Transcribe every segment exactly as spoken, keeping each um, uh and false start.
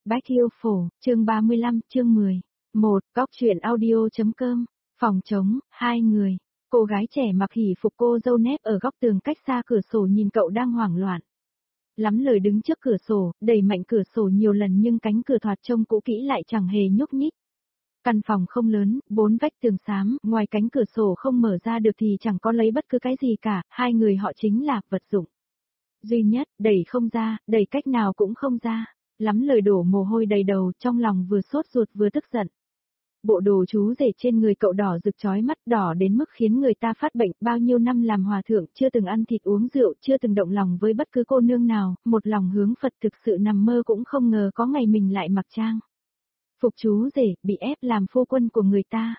Bách Yêu Phổ, chương ba mươi lăm, chương mười. một. Góc truyện audio.com. Phòng trống, hai người. Cô gái trẻ mặc hỉ phục cô dâu nép ở góc tường cách xa cửa sổ nhìn cậu đang hoảng loạn. Lắm lời đứng trước cửa sổ, đẩy mạnh cửa sổ nhiều lần nhưng cánh cửa thoạt trông cũ kỹ lại chẳng hề nhúc nhích. Căn phòng không lớn, bốn vách tường xám, ngoài cánh cửa sổ không mở ra được thì chẳng có lấy bất cứ cái gì cả, hai người họ chính là vật dụng duy nhất, đẩy không ra, đẩy cách nào cũng không ra. Lắm lời đổ mồ hôi đầy đầu, trong lòng vừa sốt ruột vừa tức giận. Bộ đồ chú rể trên người cậu đỏ rực chói mắt, đỏ đến mức khiến người ta phát bệnh. Bao nhiêu năm làm hòa thượng, chưa từng ăn thịt uống rượu, chưa từng động lòng với bất cứ cô nương nào, một lòng hướng Phật, thực sự nằm mơ cũng không ngờ có ngày mình lại mặc trang phục chú rể, bị ép làm phu quân của người ta.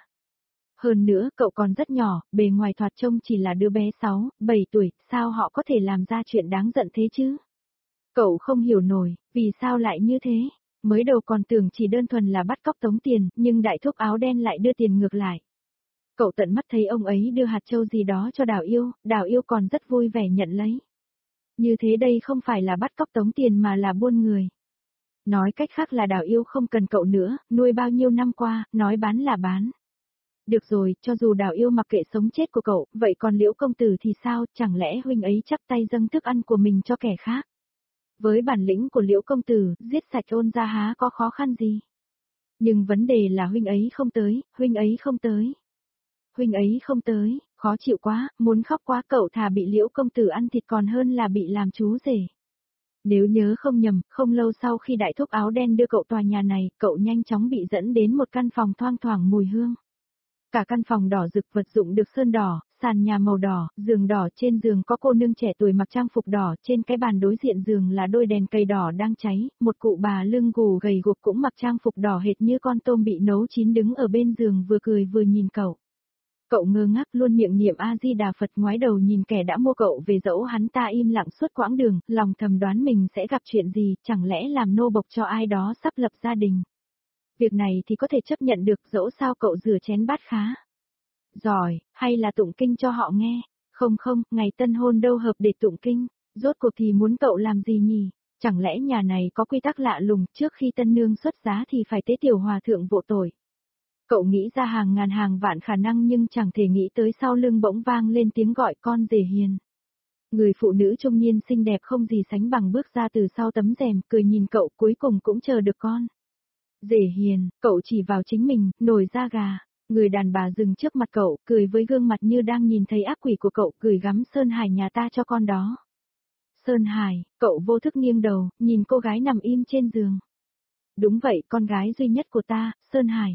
Hơn nữa, cậu còn rất nhỏ, bề ngoài thoạt trông chỉ là đứa bé sáu, bảy tuổi, sao họ có thể làm ra chuyện đáng giận thế chứ? Cậu không hiểu nổi, vì sao lại như thế? Mới đầu còn tưởng chỉ đơn thuần là bắt cóc tống tiền, nhưng đại thúc áo đen lại đưa tiền ngược lại. Cậu tận mắt thấy ông ấy đưa hạt châu gì đó cho Đào Yêu, Đào Yêu còn rất vui vẻ nhận lấy. Như thế đây không phải là bắt cóc tống tiền mà là buôn người. Nói cách khác là Đào Yêu không cần cậu nữa, nuôi bao nhiêu năm qua, nói bán là bán. Được rồi, cho dù Đào Yêu mặc kệ sống chết của cậu, vậy còn Liễu công tử thì sao, chẳng lẽ huynh ấy chắp tay dâng thức ăn của mình cho kẻ khác? Với bản lĩnh của Liễu công tử, giết sạch Ôn Gia há có khó khăn gì? Nhưng vấn đề là huynh ấy không tới, huynh ấy không tới. Huynh ấy không tới, khó chịu quá, muốn khóc quá, cậu thà bị Liễu công tử ăn thịt còn hơn là bị làm chú rể. Nếu nhớ không nhầm, không lâu sau khi đại thúc áo đen đưa cậu tòa nhà này, cậu nhanh chóng bị dẫn đến một căn phòng thoang thoảng mùi hương. Cả căn phòng đỏ rực, vật dụng được sơn đỏ, sàn nhà màu đỏ, giường đỏ, trên giường có cô nương trẻ tuổi mặc trang phục đỏ, trên cái bàn đối diện giường là đôi đèn cây đỏ đang cháy, một cụ bà lưng gù gầy guộc cũng mặc trang phục đỏ hệt như con tôm bị nấu chín đứng ở bên giường vừa cười vừa nhìn cậu. Cậu ngơ ngác luôn miệng niệm A-di-đà Phật, ngoái đầu nhìn kẻ đã mua cậu về, dẫu hắn ta im lặng suốt quãng đường, lòng thầm đoán mình sẽ gặp chuyện gì, chẳng lẽ làm nô bộc cho ai đó sắp lập gia đình. Việc này thì có thể chấp nhận được, dẫu sao cậu rửa chén bát khá giỏi, hay là tụng kinh cho họ nghe. Không không, ngày tân hôn đâu hợp để tụng kinh, rốt cuộc thì muốn cậu làm gì nhỉ? Chẳng lẽ nhà này có quy tắc lạ lùng, trước khi tân nương xuất giá thì phải tế tiểu hòa thượng vộ tội. Cậu nghĩ ra hàng ngàn hàng vạn khả năng nhưng chẳng thể nghĩ tới sau lưng bỗng vang lên tiếng gọi con rể hiền. Người phụ nữ trung niên xinh đẹp không gì sánh bằng bước ra từ sau tấm rèm, cười nhìn cậu, cuối cùng cũng chờ được con rể hiền. Cậu chỉ vào chính mình, nổi da gà. Người đàn bà dừng trước mặt cậu, cười với gương mặt như đang nhìn thấy ác quỷ của cậu, gửi gắm Sơn Hải nhà ta cho con đó. Sơn Hải, cậu vô thức nghiêng đầu, nhìn cô gái nằm im trên giường. Đúng vậy, con gái duy nhất của ta, Sơn Hải.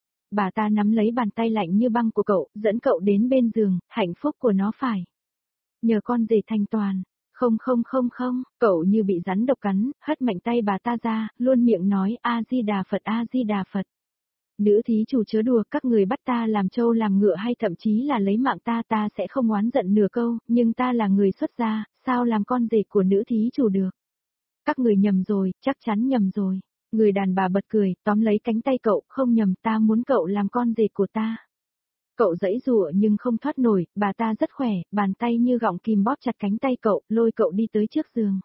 Bà ta nắm lấy bàn tay lạnh như băng của cậu, dẫn cậu đến bên giường, hạnh phúc của nó phải nhờ con rể thành toàn. Không không không không, cậu như bị rắn độc cắn, hất mạnh tay bà ta ra, luôn miệng nói A-di-đà Phật, A-di-đà Phật. Nữ thí chủ chớ đùa, các người bắt ta làm trâu làm ngựa hay thậm chí là lấy mạng ta, ta sẽ không oán giận nửa câu, nhưng ta là người xuất gia, sao làm con rể của nữ thí chủ được? Các người nhầm rồi, chắc chắn nhầm rồi. Người đàn bà bật cười, tóm lấy cánh tay cậu, không nhầm, ta muốn cậu làm con rể của ta. Cậu giãy giụa nhưng không thoát nổi, bà ta rất khỏe, bàn tay như gọng kìm bóp chặt cánh tay cậu, lôi cậu đi tới trước giường.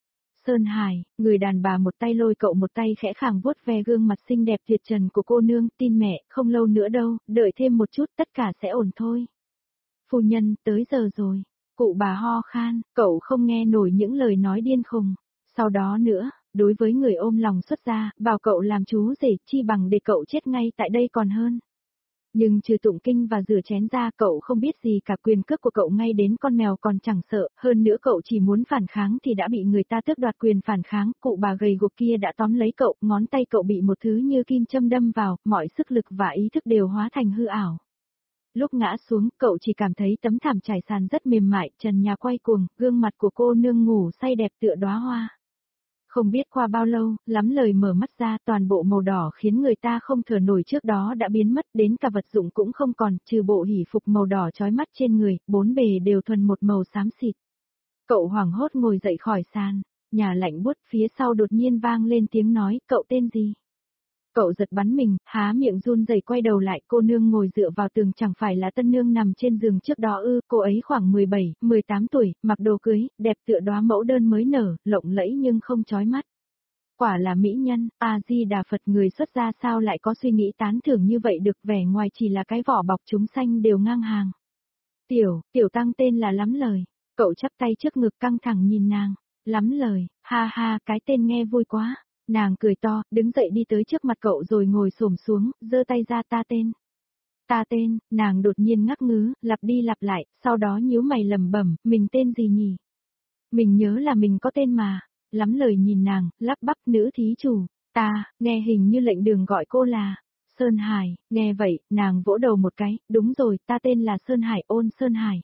Sơn Hải, người đàn bà một tay lôi cậu một tay khẽ khàng vuốt ve gương mặt xinh đẹp tuyệt trần của cô nương, tin mẹ, không lâu nữa đâu, đợi thêm một chút tất cả sẽ ổn thôi. Phu nhân, tới giờ rồi. Cụ bà ho khan, cậu không nghe nổi những lời nói điên khùng. Sau đó nữa, đối với người ôm lòng xuất gia, bảo cậu làm chú rể, chi bằng để cậu chết ngay tại đây còn hơn. Nhưng trừ tụng kinh và rửa chén ra, cậu không biết gì cả, quyền cước của cậu ngay đến con mèo còn chẳng sợ, hơn nữa cậu chỉ muốn phản kháng thì đã bị người ta tước đoạt quyền phản kháng, cụ bà gầy guộc kia đã tóm lấy cậu, ngón tay cậu bị một thứ như kim châm đâm vào, mọi sức lực và ý thức đều hóa thành hư ảo. Lúc ngã xuống, cậu chỉ cảm thấy tấm thảm trải sàn rất mềm mại, trần nhà quay cuồng, gương mặt của cô nương ngủ say đẹp tựa đóa hoa. Không biết qua bao lâu, lắm lời mở mắt ra, toàn bộ màu đỏ khiến người ta không thở nổi trước đó đã biến mất, đến cả vật dụng cũng không còn, trừ bộ hỉ phục màu đỏ chói mắt trên người, bốn bề đều thuần một màu xám xịt. Cậu hoảng hốt ngồi dậy khỏi sàn, nhà lạnh buốt, phía sau đột nhiên vang lên tiếng nói, cậu tên gì? Cậu giật bắn mình, há miệng run rẩy quay đầu lại, cô nương ngồi dựa vào tường chẳng phải là tân nương nằm trên giường trước đó ư? Cô ấy khoảng mười bảy, mười tám tuổi, mặc đồ cưới, đẹp tựa đóa mẫu đơn mới nở, lộng lẫy nhưng không chói mắt. Quả là mỹ nhân, A-di-đà Phật, người xuất gia sao lại có suy nghĩ tán thưởng như vậy được, vẻ ngoài chỉ là cái vỏ bọc chúng sanh đều ngang hàng. Tiểu, tiểu tăng tên là Lắm Lời, cậu chắp tay trước ngực căng thẳng nhìn nàng, Lắm Lời, ha ha, cái tên nghe vui quá. Nàng cười to, đứng dậy đi tới trước mặt cậu rồi ngồi xổm xuống, giơ tay ra, ta tên. Ta tên, nàng đột nhiên ngắc ngứ, lặp đi lặp lại, sau đó nhíu mày lẩm bẩm, mình tên gì nhỉ? Mình nhớ là mình có tên mà. Lắm Lời nhìn nàng, lắp bắp, nữ thí chủ, ta, nghe hình như lệnh đường gọi cô là Sơn Hải, nghe vậy, nàng vỗ đầu một cái, đúng rồi, ta tên là Sơn Hải, Ôn Sơn Hải.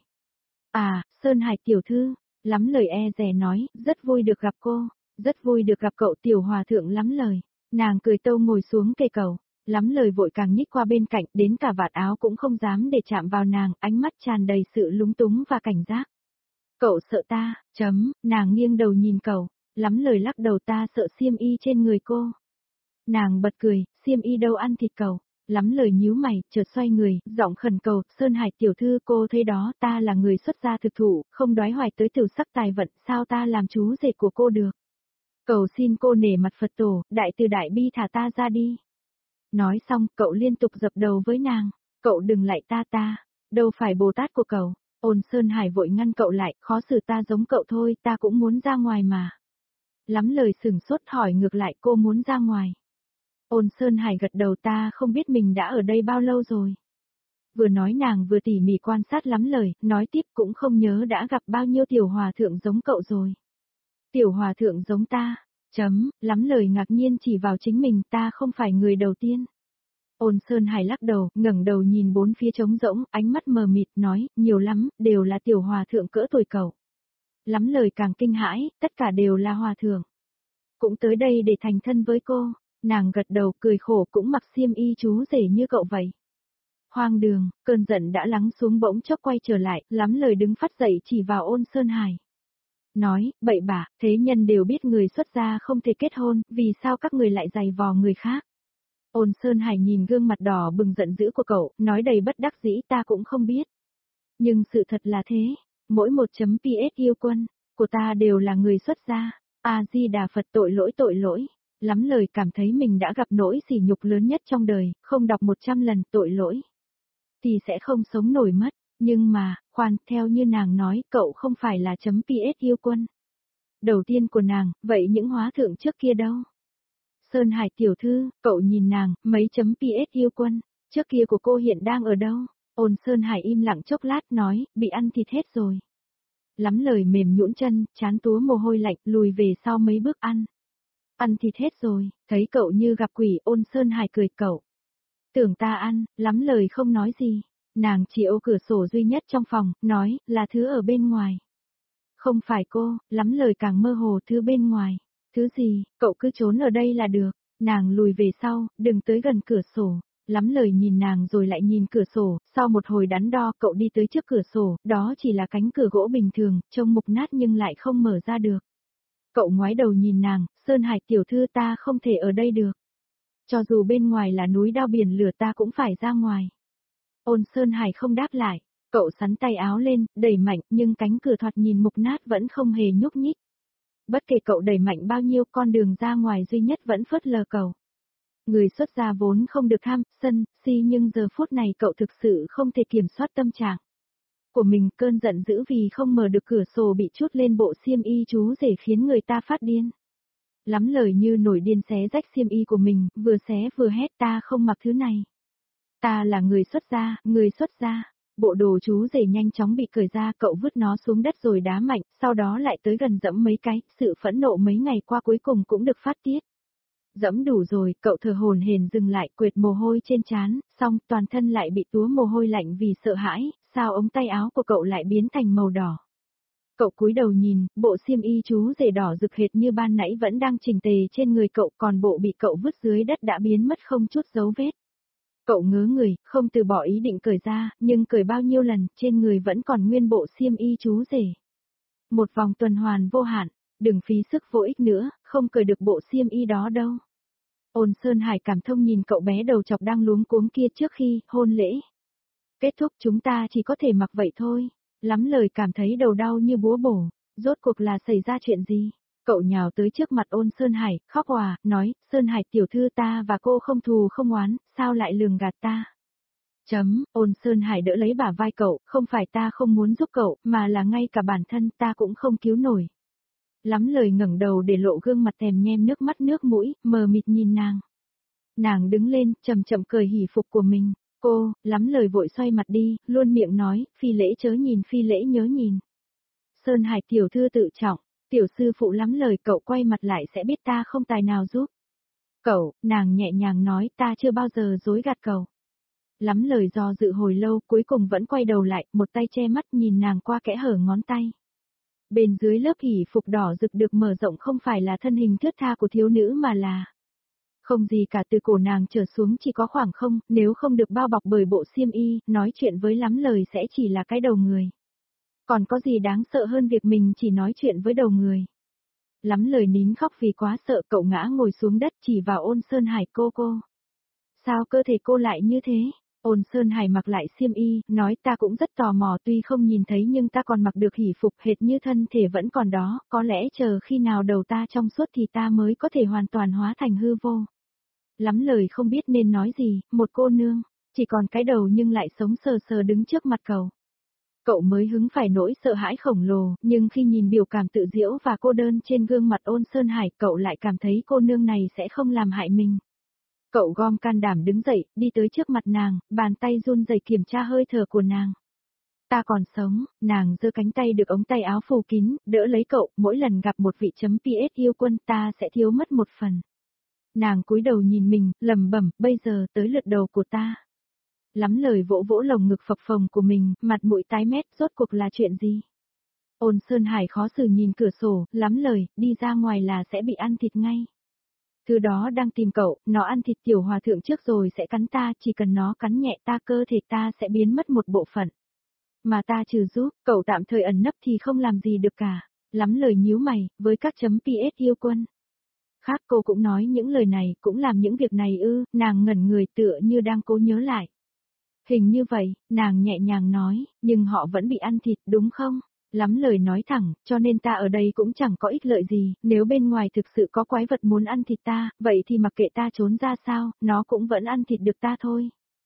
À, Sơn Hải tiểu thư, Lắm Lời e dè nói, rất vui được gặp cô, rất vui được gặp cậu tiểu hòa thượng Lắm Lời. Nàng cười tâu ngồi xuống kề cầu, Lắm Lời vội càng nhích qua bên cạnh, đến cả vạt áo cũng không dám để chạm vào nàng, ánh mắt tràn đầy sự lúng túng và cảnh giác. Cậu sợ ta, chấm, nàng nghiêng đầu nhìn cậu, Lắm Lời lắc đầu, ta sợ xiêm y trên người cô. Nàng bật cười, xiêm y đâu ăn thịt cậu. Lắm Lời nhíu mày, chợt xoay người, giọng khẩn cầu, Sơn Hải tiểu thư, cô thấy đó, ta là người xuất gia thực thụ, không đoái hoài tới tiểu sắc tài vận, sao ta làm chú rể của cô được? Cầu xin cô nể mặt Phật tổ, đại từ đại bi thả ta ra đi. Nói xong, cậu liên tục dập đầu với nàng, cậu đừng lại ta ta, đâu phải Bồ Tát của cậu. Ôn Sơn Hải vội ngăn cậu lại, khó xử, ta giống cậu thôi, ta cũng muốn ra ngoài mà. Lắm Lời sửng sốt hỏi ngược lại, cô muốn ra ngoài. Ôn Sơn Hải gật đầu, ta không biết mình đã ở đây bao lâu rồi. Vừa nói nàng vừa tỉ mỉ quan sát Lắm Lời, nói tiếp cũng không nhớ đã gặp bao nhiêu tiểu hòa thượng giống cậu rồi. Tiểu hòa thượng giống ta, chấm, Lắm Lời ngạc nhiên chỉ vào chính mình, ta không phải người đầu tiên. Ôn Sơn Hải lắc đầu, ngẩng đầu nhìn bốn phía trống rỗng, ánh mắt mờ mịt, nói, nhiều lắm, đều là tiểu hòa thượng cỡ tuổi cậu. Lắm Lời càng kinh hãi, tất cả đều là hòa thượng. Cũng tới đây để thành thân với cô, nàng gật đầu cười khổ, cũng mặc xiêm y chú rể như cậu vậy. Hoang đường, cơn giận đã lắng xuống bỗng chốc quay trở lại, Lắm Lời đứng phát dậy chỉ vào Ôn Sơn Hải. Nói, bậy bạ, thế nhân đều biết người xuất gia không thể kết hôn, vì sao các người lại giày vò người khác? Ôn Sơn Hải nhìn gương mặt đỏ bừng giận dữ của cậu, nói đầy bất đắc dĩ, ta cũng không biết. Nhưng sự thật là thế, mỗi một chấm pê ét yêu quân của ta đều là người xuất gia. A-di-đà Phật, tội lỗi tội lỗi. Lắm Lời cảm thấy mình đã gặp nỗi sỉ nhục lớn nhất trong đời, không đọc một trăm lần tội lỗi thì sẽ không sống nổi mất. Nhưng mà, khoan, theo như nàng nói, cậu không phải là chấm pê ét yêu quân đầu tiên của nàng, vậy những hóa thượng trước kia đâu? Sơn Hải tiểu thư, cậu nhìn nàng, mấy chấm pê ét yêu quân trước kia của cô hiện đang ở đâu? Ôn Sơn Hải im lặng chốc lát nói, bị ăn thịt hết rồi. Lắm Lời mềm nhũn chân, chán túa mồ hôi lạnh, lùi về sau mấy bước ăn. Ăn thịt hết rồi, thấy cậu như gặp quỷ, Ôn Sơn Hải cười, cậu tưởng ta ăn. Lắm Lời không nói gì. Nàng chỉ ô cửa sổ duy nhất trong phòng, nói, là thứ ở bên ngoài. Không phải cô, Lắm Lời càng mơ hồ, thứ bên ngoài. Thứ gì, cậu cứ trốn ở đây là được. Nàng lùi về sau, đừng tới gần cửa sổ. Lắm Lời nhìn nàng rồi lại nhìn cửa sổ, sau một hồi đắn đo, cậu đi tới trước cửa sổ, đó chỉ là cánh cửa gỗ bình thường, trông mục nát nhưng lại không mở ra được. Cậu ngoái đầu nhìn nàng, Sơn Hải tiểu thư, ta không thể ở đây được. Cho dù bên ngoài là núi đao biển lửa ta cũng phải ra ngoài. Ôn Sơn Hải không đáp lại, cậu sắn tay áo lên, đẩy mạnh, nhưng cánh cửa thoạt nhìn mục nát vẫn không hề nhúc nhích. Bất kể cậu đẩy mạnh bao nhiêu, con đường ra ngoài duy nhất vẫn phớt lờ cậu. Người xuất gia vốn không được tham, sân, si, nhưng giờ phút này cậu thực sự không thể kiểm soát tâm trạng của mình, cơn giận dữ vì không mở được cửa sổ bị trút lên bộ xiêm y chú rể khiến người ta phát điên. Lắm Lời như nổi điên xé rách xiêm y của mình, vừa xé vừa hét, ta không mặc thứ này. Ta là người xuất gia, người xuất gia. Bộ đồ chú rể nhanh chóng bị cởi ra, cậu vứt nó xuống đất rồi đá mạnh, sau đó lại tới gần dẫm mấy cái, sự phẫn nộ mấy ngày qua cuối cùng cũng được phát tiết. Dẫm đủ rồi, cậu thở hổn hển dừng lại, quệt mồ hôi trên trán, xong toàn thân lại bị túa mồ hôi lạnh vì sợ hãi, sao ống tay áo của cậu lại biến thành màu đỏ. Cậu cúi đầu nhìn, bộ xiêm y chú rể đỏ rực hệt như ban nãy vẫn đang chỉnh tề trên người cậu, còn bộ bị cậu vứt dưới đất đã biến mất không chút dấu vết. Cậu ngớ người, không từ bỏ ý định cởi ra, nhưng cởi bao nhiêu lần, trên người vẫn còn nguyên bộ xiêm y chú rể. Một vòng tuần hoàn vô hạn, đừng phí sức vô ích nữa, không cởi được bộ xiêm y đó đâu. Ôn Sơn Hải cảm thông nhìn cậu bé đầu chọc đang luống cuống kia trước khi hôn lễ kết thúc, chúng ta chỉ có thể mặc vậy thôi. Lắm Lời cảm thấy đầu đau như búa bổ, rốt cuộc là xảy ra chuyện gì? Cậu nhào tới trước mặt Ôn Sơn Hải, khóc òa, nói, Sơn Hải tiểu thư ta và cô không thù không oán, sao lại lường gạt ta? Chấm, Ôn Sơn Hải đỡ lấy bả vai cậu, không phải ta không muốn giúp cậu, mà là ngay cả bản thân ta cũng không cứu nổi. Lắm lời ngẩng đầu để lộ gương mặt thèm nhem nước mắt nước mũi, mờ mịt nhìn nàng. Nàng đứng lên, chậm chậm cười hỉ phục của mình. Cô, lắm lời vội xoay mặt đi, luôn miệng nói, phi lễ chớ nhìn phi lễ nhớ nhìn. Sơn Hải tiểu thư tự trọng, tiểu sư phụ lắm lời cậu quay mặt lại sẽ biết ta không tài nào giúp. Cậu, nàng nhẹ nhàng nói ta chưa bao giờ dối gạt cậu. Lắm lời do dự hồi lâu cuối cùng vẫn quay đầu lại, một tay che mắt nhìn nàng qua kẽ hở ngón tay. Bên dưới lớp hỉ phục đỏ rực được mở rộng không phải là thân hình thướt tha của thiếu nữ mà là... Không gì cả, từ cổ nàng trở xuống chỉ có khoảng không, nếu không được bao bọc bởi bộ xiêm y, nói chuyện với lắm lời sẽ chỉ là cái đầu người. Còn có gì đáng sợ hơn việc mình chỉ nói chuyện với đầu người. Lắm lời nín khóc vì quá sợ, cậu ngã ngồi xuống đất chỉ vào Ôn Sơn Hải. Cô cô. Sao cơ thể cô lại như thế? Ôn Sơn Hải mặc lại xiêm y, nói ta cũng rất tò mò, tuy không nhìn thấy nhưng ta còn mặc được hỉ phục hệt như thân thể vẫn còn đó, có lẽ chờ khi nào đầu ta trong suốt thì ta mới có thể hoàn toàn hóa thành hư vô. Lắm lời không biết nên nói gì, một cô nương, chỉ còn cái đầu nhưng lại sống sờ sờ đứng trước mặt cậu. Cậu mới hứng phải nỗi sợ hãi khổng lồ, nhưng khi nhìn biểu cảm tự diễu và cô đơn trên gương mặt Ôn Sơn Hải, cậu lại cảm thấy cô nương này sẽ không làm hại mình. Cậu gom can đảm đứng dậy, đi tới trước mặt nàng, bàn tay run rẩy kiểm tra hơi thở của nàng. Ta còn sống, nàng giơ cánh tay được ống tay áo phủ kín, đỡ lấy cậu, mỗi lần gặp một vị chấm pê ét yêu quân ta sẽ thiếu mất một phần. Nàng cúi đầu nhìn mình, lẩm bẩm, bây giờ tới lượt đầu của ta. Lắm lời vỗ vỗ lồng ngực phập phồng của mình, mặt mũi tái mét, rốt cuộc là chuyện gì? Ôn Sơn Hải khó xử nhìn cửa sổ, lắm lời, đi ra ngoài là sẽ bị ăn thịt ngay. Thứ đó đang tìm cậu, nó ăn thịt tiểu hòa thượng trước rồi sẽ cắn ta, chỉ cần nó cắn nhẹ ta cơ thể ta sẽ biến mất một bộ phận. Mà ta trừ giúp, cậu tạm thời ẩn nấp thì không làm gì được cả. Lắm lời nhíu mày, với các chấm pê ét yêu quân. Khác cô cũng nói những lời này, cũng làm những việc này ư, nàng ngẩn người tựa như đang cố nhớ lại. Hình như vậy, nàng nhẹ nhàng nói, nhưng họ vẫn bị ăn thịt đúng không? Lắm lời nói thẳng, cho nên ta ở đây cũng chẳng có ích lợi gì, nếu bên ngoài thực sự có quái vật muốn ăn thịt ta, vậy thì mặc kệ ta trốn ra sao, nó cũng vẫn ăn thịt được ta thôi.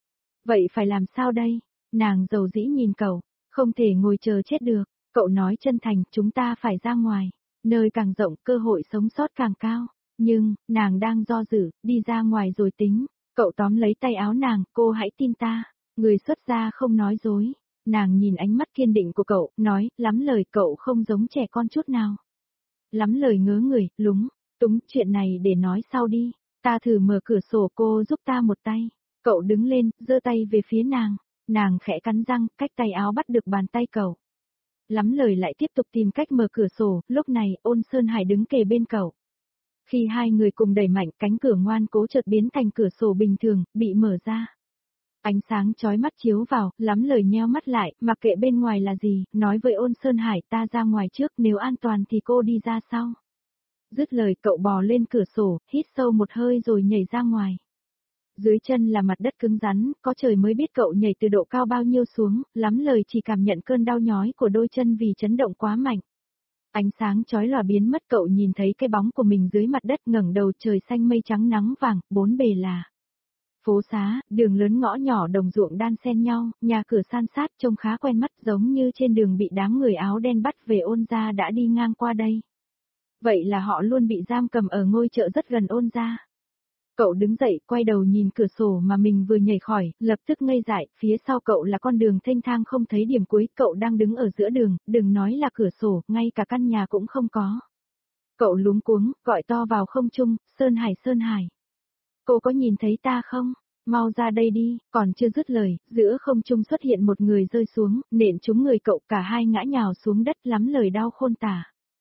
Vậy phải làm sao đây? Nàng dầu dĩ nhìn cậu, không thể ngồi chờ chết được, cậu nói chân thành, chúng ta phải ra ngoài, nơi càng rộng cơ hội sống sót càng cao, nhưng, nàng đang do dự, đi ra ngoài rồi tính, cậu tóm lấy tay áo nàng, cô hãy tin ta, người xuất gia không nói dối. Nàng nhìn ánh mắt kiên định của cậu, nói, lắm lời cậu không giống trẻ con chút nào. Lắm lời ngớ người, lúng, túng, chuyện này để nói sau đi, ta thử mở cửa sổ cô giúp ta một tay. Cậu đứng lên, giơ tay về phía nàng, nàng khẽ cắn răng, cách tay áo bắt được bàn tay cậu. Lắm lời lại tiếp tục tìm cách mở cửa sổ, lúc này Ôn Sơn Hải đứng kề bên cậu. Khi hai người cùng đẩy mạnh, cánh cửa ngoan cố chợt biến thành cửa sổ bình thường, bị mở ra. Ánh sáng chói mắt chiếu vào, lắm lời nheo mắt lại, mặc kệ bên ngoài là gì, nói với Ôn Sơn Hải ta ra ngoài trước, nếu an toàn thì cô đi ra sau. Dứt lời cậu bò lên cửa sổ, hít sâu một hơi rồi nhảy ra ngoài. Dưới chân là mặt đất cứng rắn, có trời mới biết cậu nhảy từ độ cao bao nhiêu xuống, lắm lời chỉ cảm nhận cơn đau nhói của đôi chân vì chấn động quá mạnh. Ánh sáng chói lòa biến mất, cậu nhìn thấy cái bóng của mình dưới mặt đất, ngẩng đầu trời xanh mây trắng nắng vàng, bốn bề là phố xá, đường lớn ngõ nhỏ đồng ruộng đan xen nhau, nhà cửa san sát trông khá quen mắt, giống như trên đường bị đám người áo đen bắt về Ôn gia đã đi ngang qua đây. Vậy là họ luôn bị giam cầm ở ngôi chợ rất gần Ôn gia. Cậu đứng dậy, quay đầu nhìn cửa sổ mà mình vừa nhảy khỏi, lập tức ngây dại, phía sau cậu là con đường thênh thang không thấy điểm cuối, cậu đang đứng ở giữa đường, đừng nói là cửa sổ, ngay cả căn nhà cũng không có. Cậu luống cuống, gọi to vào không trung, Sơn Hải Sơn Hải. Cô có nhìn thấy ta không? Mau ra đây đi, còn chưa dứt lời, giữa không trung xuất hiện một người rơi xuống, nện trúng người cậu, cả hai ngã nhào xuống đất, lắm lời đau khôn tả.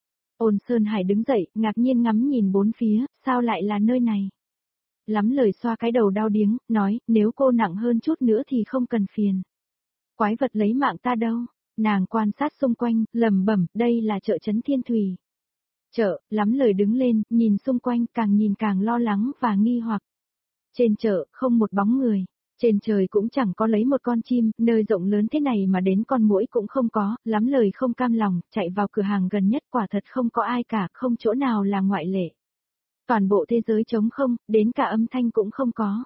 Ôn Sơn Hải đứng dậy, ngạc nhiên ngắm nhìn bốn phía, sao lại là nơi này? Lắm lời xoa cái đầu đau điếng, nói, nếu cô nặng hơn chút nữa thì không cần phiền. Quái vật lấy mạng ta đâu? Nàng quan sát xung quanh, lẩm bẩm, đây là chợ Trấn Thiên Thủy. Chợ, lắm lời đứng lên, nhìn xung quanh, càng nhìn càng lo lắng và nghi hoặc. Trên chợ, không một bóng người. Trên trời cũng chẳng có lấy một con chim, nơi rộng lớn thế này mà đến con muỗi cũng không có, lắm lời không cam lòng, chạy vào cửa hàng gần nhất quả thật không có ai cả, không chỗ nào là ngoại lệ. Toàn bộ thế giới trống không, đến cả âm thanh cũng không có.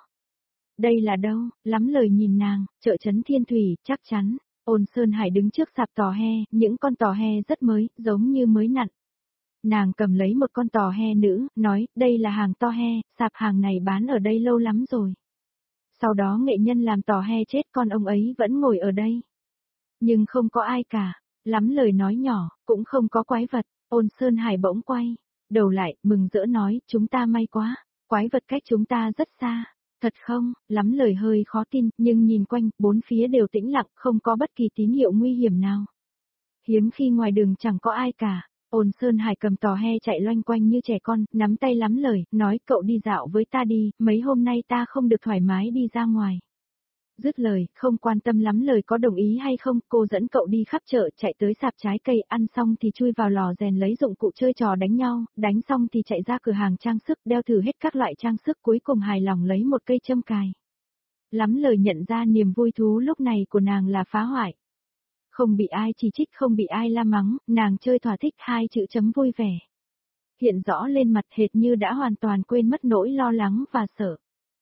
Đây là đâu, lắm lời nhìn nàng, chợ trấn Thiên Thủy, chắc chắn. Ôn Sơn Hải đứng trước sạp tò he, những con tò he rất mới, giống như mới nặn. Nàng cầm lấy một con tò he nữ, nói, đây là hàng to he, sạp hàng này bán ở đây lâu lắm rồi. Sau đó nghệ nhân làm tò he chết con ông ấy vẫn ngồi ở đây. Nhưng không có ai cả, lắm lời nói nhỏ, cũng không có quái vật, Ôn Sơn Hải bỗng quay, đầu lại, mừng rỡ nói, chúng ta may quá, quái vật cách chúng ta rất xa. Thật không, lắm lời hơi khó tin, nhưng nhìn quanh, bốn phía đều tĩnh lặng, không có bất kỳ tín hiệu nguy hiểm nào. Hiếm khi ngoài đường chẳng có ai cả, Ôn Sơn Hải cầm tò he chạy loanh quanh như trẻ con, nắm tay lắm lời, nói cậu đi dạo với ta đi, mấy hôm nay ta không được thoải mái đi ra ngoài. Dứt lời, không quan tâm lắm lời có đồng ý hay không, cô dẫn cậu đi khắp chợ, chạy tới sạp trái cây, ăn xong thì chui vào lò rèn lấy dụng cụ chơi trò đánh nhau, đánh xong thì chạy ra cửa hàng trang sức, đeo thử hết các loại trang sức, cuối cùng hài lòng lấy một cây châm cài. Lắm lời nhận ra niềm vui thú lúc này của nàng là phá hoại. Không bị ai chỉ trích, không bị ai la mắng, nàng chơi thỏa thích, hai chữ chấm vui vẻ. Hiện rõ lên mặt hệt như đã hoàn toàn quên mất nỗi lo lắng và sợ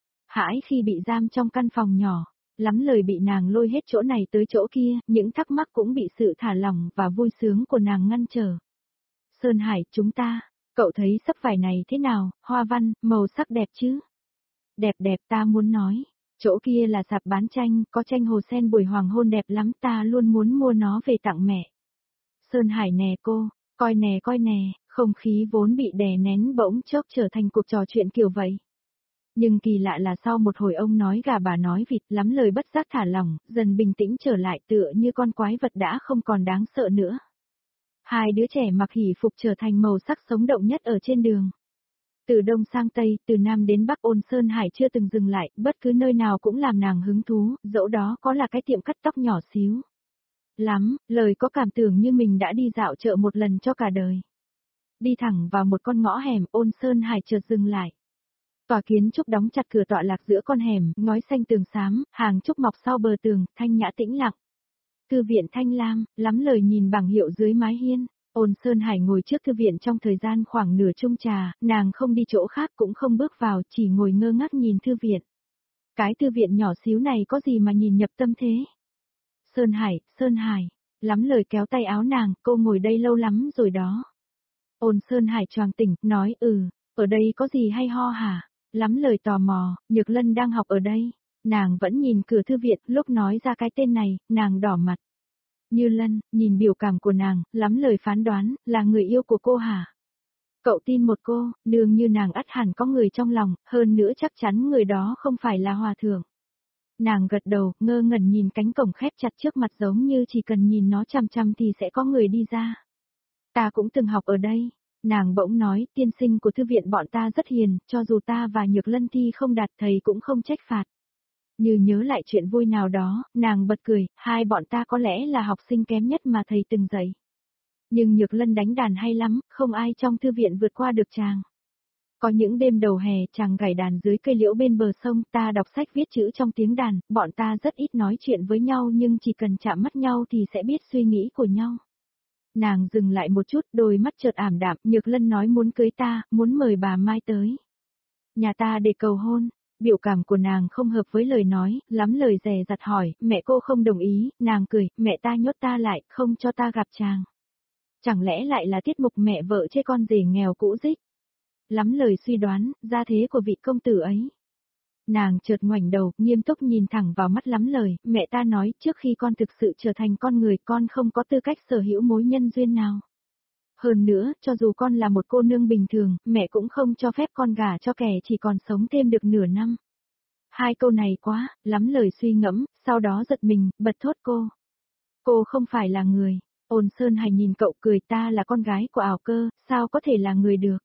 hãi khi bị giam trong căn phòng nhỏ. Lắm lời bị nàng lôi hết chỗ này tới chỗ kia, những thắc mắc cũng bị sự thả lỏng và vui sướng của nàng ngăn trở. Sơn Hải, chúng ta, cậu thấy sấp vải này thế nào, hoa văn, màu sắc đẹp chứ? Đẹp đẹp, ta muốn nói. Chỗ kia là sạp bán tranh, có tranh hồ sen buổi hoàng hôn đẹp lắm, ta luôn muốn mua nó về tặng mẹ. Sơn Hải nè cô, coi nè coi nè, không khí vốn bị đè nén bỗng chốc trở thành cuộc trò chuyện kiểu vậy. Nhưng kỳ lạ là sau một hồi ông nói gà bà nói vịt, lắm lời bất giác thả lỏng, dần bình tĩnh trở lại tựa như con quái vật đã không còn đáng sợ nữa. Hai đứa trẻ mặc hỷ phục trở thành màu sắc sống động nhất ở trên đường. Từ đông sang tây, từ nam đến bắc, Ôn Sơn Hải chưa từng dừng lại, bất cứ nơi nào cũng làm nàng hứng thú, dẫu đó có là cái tiệm cắt tóc nhỏ xíu. Lắm, lời có cảm tưởng như mình đã đi dạo chợ một lần cho cả đời. Đi thẳng vào một con ngõ hẻm, Ôn Sơn Hải chợt dừng lại. Tòa kiến trúc đóng chặt cửa tọa lạc giữa con hẻm, ngói xanh tường xám, hàng trúc mọc sau bờ tường, thanh nhã tĩnh lặng. Thư viện Thanh Lam, lắm lời nhìn bảng hiệu dưới mái hiên. Ôn Sơn Hải ngồi trước thư viện trong thời gian khoảng nửa chung trà, nàng không đi chỗ khác cũng không bước vào, chỉ ngồi ngơ ngác nhìn thư viện. Cái thư viện nhỏ xíu này có gì mà nhìn nhập tâm thế? Sơn Hải, Sơn Hải, lắm lời kéo tay áo nàng, cô ngồi đây lâu lắm rồi đó. Ôn Sơn Hải choàng tỉnh, nói ừ, ở đây có gì hay ho hả? Lắm lời tò mò, Nhược Lân đang học ở đây. Nàng vẫn nhìn cửa thư viện, lúc nói ra cái tên này, nàng đỏ mặt. Như Lân, nhìn biểu cảm của nàng, lắm lời phán đoán, là người yêu của cô hả? Cậu tin một cô, nương như nàng ắt hẳn có người trong lòng, hơn nữa chắc chắn người đó không phải là hòa thượng. Nàng gật đầu, ngơ ngẩn nhìn cánh cổng khép chặt trước mặt giống như chỉ cần nhìn nó chằm chằm thì sẽ có người đi ra. Ta cũng từng học ở đây. Nàng bỗng nói, tiên sinh của thư viện bọn ta rất hiền, cho dù ta và Nhược Lân thi không đạt thầy cũng không trách phạt. Như nhớ lại chuyện vui nào đó, nàng bật cười, hai bọn ta có lẽ là học sinh kém nhất mà thầy từng dạy. Nhưng Nhược Lân đánh đàn hay lắm, không ai trong thư viện vượt qua được chàng. Có những đêm đầu hè chàng gảy đàn dưới cây liễu bên bờ sông, ta đọc sách viết chữ trong tiếng đàn, bọn ta rất ít nói chuyện với nhau nhưng chỉ cần chạm mắt nhau thì sẽ biết suy nghĩ của nhau. Nàng dừng lại một chút, đôi mắt chợt ảm đạm, Nhược Lân nói muốn cưới ta, muốn mời bà Mai tới nhà ta để cầu hôn. Biểu cảm của nàng không hợp với lời nói, lắm lời dè dặt hỏi, mẹ cô không đồng ý, nàng cười, mẹ ta nhốt ta lại, không cho ta gặp chàng. Chẳng lẽ lại là tiết mục mẹ vợ chê con rể nghèo cũ dích? Lắm lời suy đoán, gia thế của vị công tử ấy. Nàng chợt ngoảnh đầu, nghiêm túc nhìn thẳng vào mắt lắm lời, mẹ ta nói, trước khi con thực sự trở thành con người, con không có tư cách sở hữu mối nhân duyên nào. Hơn nữa, cho dù con là một cô nương bình thường, mẹ cũng không cho phép con gả cho kẻ chỉ còn sống thêm được nửa năm. Hai câu này quá, lắm lời suy ngẫm, sau đó giật mình, bật thốt cô. Cô không phải là người. Ôn Sơn Hải nhìn cậu cười, ta là con gái của ảo cơ, sao có thể là người được?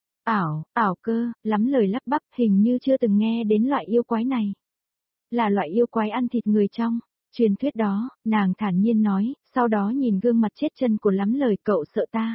Ảo, ảo cơ, lắm lời lắp bắp, hình như chưa từng nghe đến loại yêu quái này. Là loại yêu quái ăn thịt người trong truyền thuyết đó, nàng thản nhiên nói, sau đó nhìn gương mặt chết chân của lắm lời, cậu sợ ta.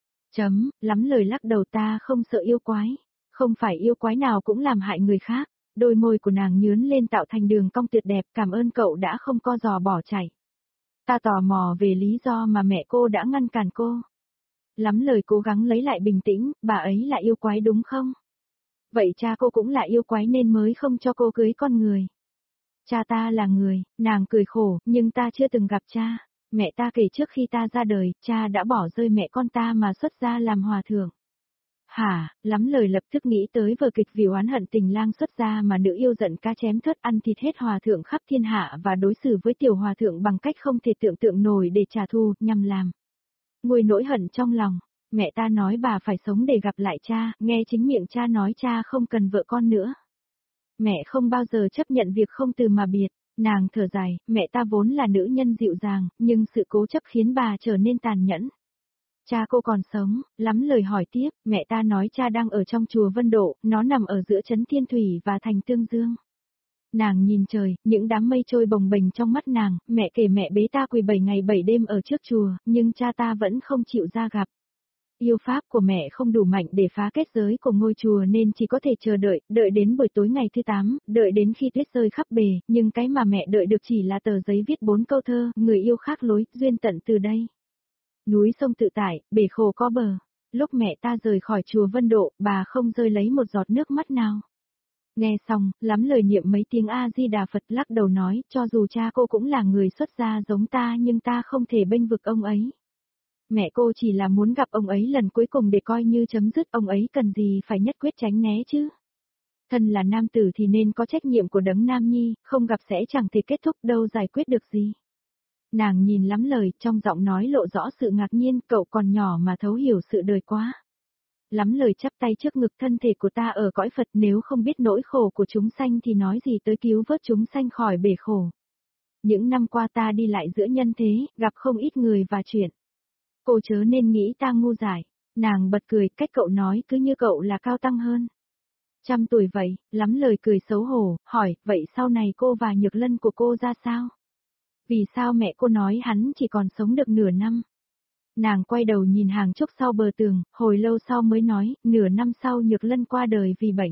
Chấm, lắm lời lắc đầu, ta không sợ yêu quái. Không phải yêu quái nào cũng làm hại người khác. đôi môi của nàng nhướn lên tạo thành đường cong tuyệt đẹp, cảm ơn cậu đã không co giò bỏ chạy. Ta tò mò về lý do mà mẹ cô đã ngăn cản cô. Lắm lời cố gắng lấy lại bình tĩnh, bà ấy là yêu quái đúng không? Vậy cha cô cũng là yêu quái nên mới không cho cô cưới con người. Cha ta là người, nàng cười khổ, nhưng ta chưa từng gặp cha. Mẹ ta kể trước khi ta ra đời, cha đã bỏ rơi mẹ con ta mà xuất gia làm hòa thượng. Hả, lắm lời lập tức nghĩ tới vở kịch vì oán hận tình lang xuất gia mà nữ yêu giận cá chém thớt ăn thịt hết hòa thượng khắp thiên hạ và đối xử với tiểu hòa thượng bằng cách không thể tưởng tượng nổi để trả thù, nhằm làm nguôi nỗi hận trong lòng. Mẹ ta nói bà phải sống để gặp lại cha, nghe chính miệng cha nói cha không cần vợ con nữa. Mẹ không bao giờ chấp nhận việc không từ mà biệt. Nàng thở dài, mẹ ta vốn là nữ nhân dịu dàng, nhưng sự cố chấp khiến bà trở nên tàn nhẫn. Cha cô còn sống, lắm lời hỏi tiếp, mẹ ta nói cha đang ở trong chùa Vân Độ, nó nằm ở giữa trấn Thiên Thủy và thành Tương Dương. Nàng nhìn trời, những đám mây trôi bồng bềnh trong mắt nàng, mẹ kể mẹ bế ta quỳ bảy ngày bảy đêm ở trước chùa, nhưng cha ta vẫn không chịu ra gặp. Yêu pháp của mẹ không đủ mạnh để phá kết giới của ngôi chùa nên chỉ có thể chờ đợi, đợi đến buổi tối ngày thứ tám, đợi đến khi tuyết rơi khắp bề, nhưng cái mà mẹ đợi được chỉ là tờ giấy viết bốn câu thơ, người yêu khác lối, duyên tận từ đây. Núi sông tự tại, bể khổ có bờ. Lúc mẹ ta rời khỏi chùa Vân Độ, bà không rơi lấy một giọt nước mắt nào. Nghe xong, lắm lời niệm mấy tiếng A-di-đà Phật lắc đầu nói, cho dù cha cô cũng là người xuất gia giống ta nhưng ta không thể bênh vực ông ấy. Mẹ cô chỉ là muốn gặp ông ấy lần cuối cùng để coi như chấm dứt, ông ấy cần gì phải nhất quyết tránh né chứ. Thân là nam tử thì nên có trách nhiệm của đấng nam nhi, không gặp sẽ chẳng thể kết thúc đâu giải quyết được gì. Nàng nhìn lắm lời, trong giọng nói lộ rõ sự ngạc nhiên, cậu còn nhỏ mà thấu hiểu sự đời quá. Lắm lời chắp tay trước ngực, thân thể của ta ở cõi Phật, nếu không biết nỗi khổ của chúng sanh thì nói gì tới cứu vớt chúng sanh khỏi bể khổ. Những năm qua ta đi lại giữa nhân thế, gặp không ít người và chuyện. Cô chớ nên nghĩ ta ngu dại. Nàng bật cười, cách cậu nói cứ như cậu là cao tăng hơn. Trăm tuổi vậy, lắm lời cười xấu hổ, hỏi, vậy sau này cô và Nhược Lân của cô ra sao? Vì sao mẹ cô nói hắn chỉ còn sống được nửa năm? Nàng quay đầu nhìn hàng trúc sau bờ tường, hồi lâu sau mới nói, nửa năm sau Nhược Lân qua đời vì bệnh.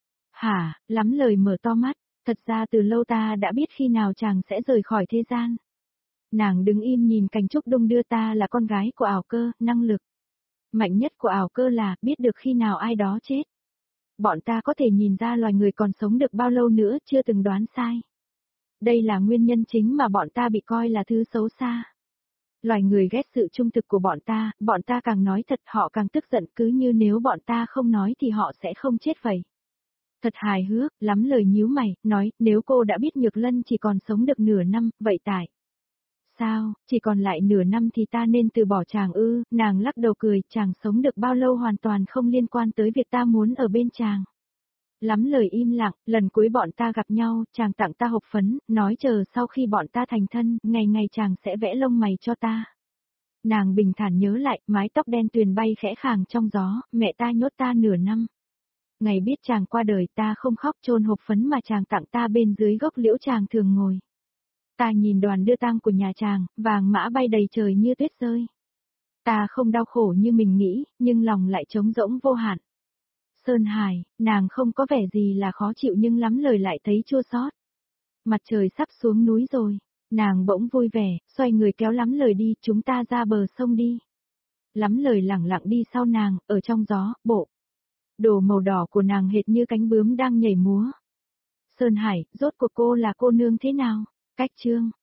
Hả, lắm lời mở to mắt, thật ra từ lâu ta đã biết khi nào chàng sẽ rời khỏi thế gian. Nàng đứng im nhìn cảnh trúc đung đưa, ta là con gái của ảo cơ, năng lực mạnh nhất của ảo cơ là biết được khi nào ai đó chết. Bọn ta có thể nhìn ra loài người còn sống được bao lâu nữa, chưa từng đoán sai. Đây là nguyên nhân chính mà bọn ta bị coi là thứ xấu xa. Loài người ghét sự trung thực của bọn ta, bọn ta càng nói thật họ càng tức giận, cứ như nếu bọn ta không nói thì họ sẽ không chết vậy. Thật hài hước, lắm lời nhíu mày, nói, nếu cô đã biết Nhược Lân chỉ còn sống được nửa năm, vậy tại sao, chỉ còn lại nửa năm thì ta nên từ bỏ chàng ư? Nàng lắc đầu cười, chàng sống được bao lâu hoàn toàn không liên quan tới việc ta muốn ở bên chàng. Lắm lời im lặng, lần cuối bọn ta gặp nhau, chàng tặng ta hộp phấn, nói chờ sau khi bọn ta thành thân, ngày ngày chàng sẽ vẽ lông mày cho ta. Nàng bình thản nhớ lại, mái tóc đen tuyền bay khẽ khàng trong gió, mẹ ta nhốt ta nửa năm. Ngày biết chàng qua đời ta không khóc, chôn hộp phấn mà chàng tặng ta bên dưới gốc liễu chàng thường ngồi. Ta nhìn đoàn đưa tang của nhà chàng, vàng mã bay đầy trời như tuyết rơi. Ta không đau khổ như mình nghĩ, nhưng lòng lại trống rỗng vô hạn. Sơn Hải, nàng không có vẻ gì là khó chịu nhưng lắm lời lại thấy chua xót. Mặt trời sắp xuống núi rồi, nàng bỗng vui vẻ, xoay người kéo lắm lời đi, chúng ta ra bờ sông đi. Lắm lời lẳng lặng đi sau nàng, ở trong gió, bộ đồ màu đỏ của nàng hệt như cánh bướm đang nhảy múa. Sơn Hải, rốt cuộc cô là cô nương thế nào? Cách chương